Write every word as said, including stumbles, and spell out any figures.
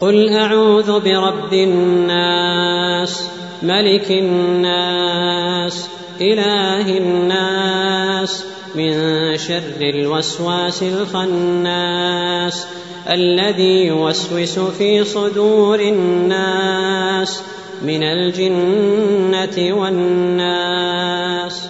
قل أعوذ برب الناس ملك الناس إله الناس من شر الوسواس الخناس الذي يوسوس في صدور الناس من الجنة والناس.